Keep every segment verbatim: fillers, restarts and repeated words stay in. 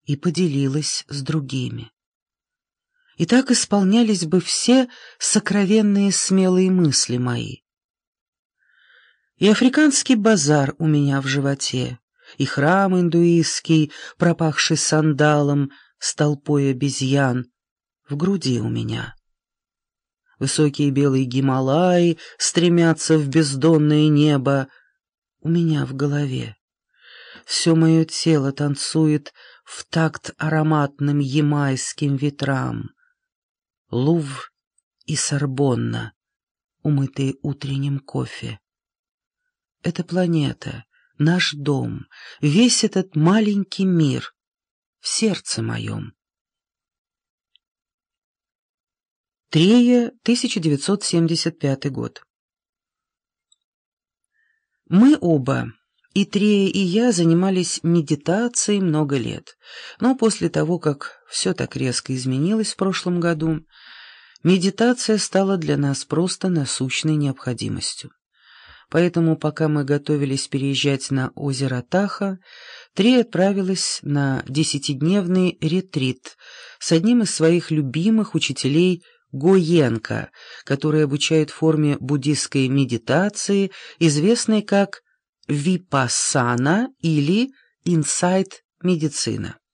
и поделилась с другими. И так исполнялись бы все сокровенные смелые мысли мои. И африканский базар у меня в животе, и храм индуистский, пропахший сандалом, с толпой обезьян, в груди у меня. Высокие белые Гималаи стремятся в бездонное небо у меня в голове. Все мое тело танцует в такт ароматным ямайским ветрам. Лувр и Сорбонна, умытые утренним кофе. Это планета, наш дом, весь этот маленький мир в сердце моем. Трея, тысяча девятьсот семьдесят пятый год. Мы оба, и Трея, и я, занимались медитацией много лет, но после того, как все так резко изменилось в прошлом году, медитация стала для нас просто насущной необходимостью. Поэтому, пока мы готовились переезжать на озеро Таха, Трея отправилась на десятидневный ретрит с одним из своих любимых учителей Гоенко, который обучает форме буддистской медитации, известной как випассана или инсайт-медицина.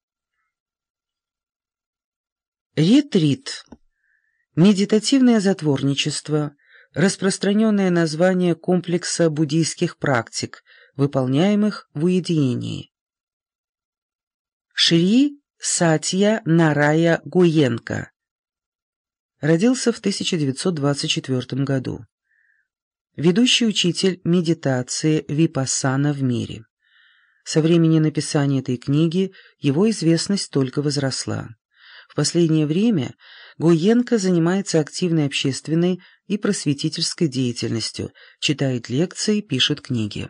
Ретрит – медитативное затворничество, распространенное название комплекса буддийских практик, выполняемых в уединении. Шри Сатья Нарая Гоенко родился в тысяча девятьсот двадцать четвёртом году. Ведущий учитель медитации випассана в мире. Со времени написания этой книги его известность только возросла. В последнее время Гоенко занимается активной общественной и просветительской деятельностью, читает лекции, пишет книги.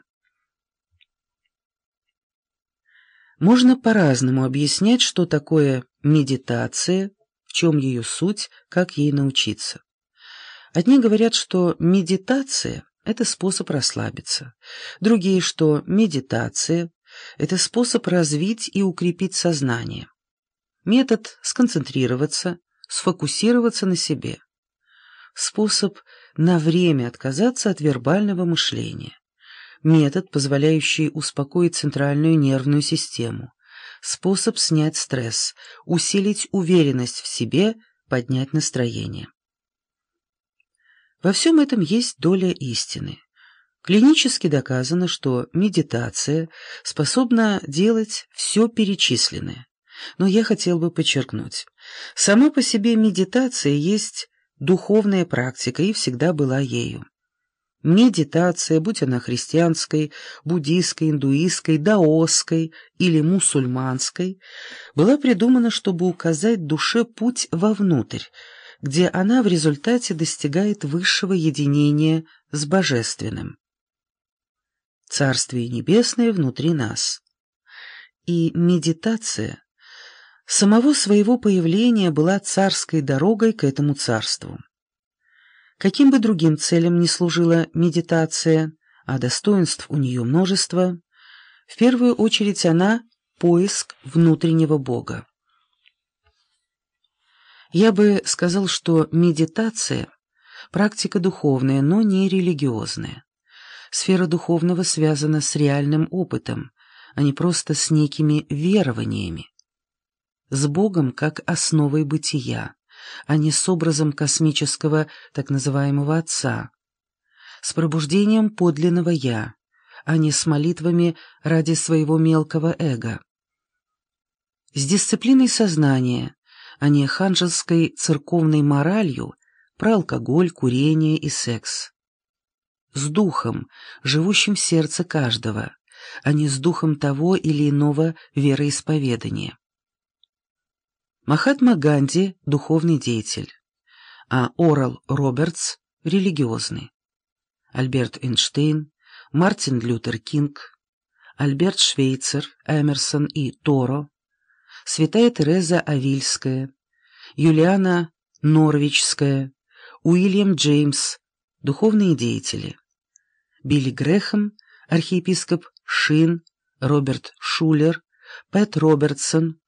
Можно по-разному объяснять, что такое медитация, в чем ее суть, как ей научиться. Одни говорят, что медитация – это способ расслабиться, другие, что медитация – это способ развить и укрепить сознание. Метод сконцентрироваться, сфокусироваться на себе. Способ на время отказаться от вербального мышления. Метод, позволяющий успокоить центральную нервную систему. Способ снять стресс, усилить уверенность в себе, поднять настроение. Во всем этом есть доля истины. Клинически доказано, что медитация способна делать все перечисленное. Но я хотел бы подчеркнуть, сама по себе медитация есть духовная практика и всегда была ею. Медитация, будь она христианской, буддийской, индуистской, даосской или мусульманской, была придумана, чтобы указать душе путь вовнутрь, где она в результате достигает высшего единения с Божественным. Царствие Небесное внутри нас. И медитация самого своего появления была царской дорогой к этому царству. Каким бы другим целям ни служила медитация, а достоинств у нее множество, в первую очередь она – поиск внутреннего Бога. Я бы сказал, что медитация – практика духовная, но не религиозная. Сфера духовного связана с реальным опытом, а не просто с некими верованиями. С Богом как основой бытия, а не с образом космического так называемого Отца, с пробуждением подлинного «Я», а не с молитвами ради своего мелкого эго, с дисциплиной сознания, а не ханжеской церковной моралью про алкоголь, курение и секс, с духом, живущим в сердце каждого, а не с духом того или иного вероисповедания. Махатма Ганди – духовный деятель, а Орал Робертс – религиозный. Альберт Эйнштейн, Мартин Лютер Кинг, Альберт Швейцер, Эмерсон и Торо, святая Тереза Авильская, Юлиана Норвичская, Уильям Джеймс – духовные деятели. Билли Грэхэм, архиепископ Шин, Роберт Шулер, Пэт Робертсон,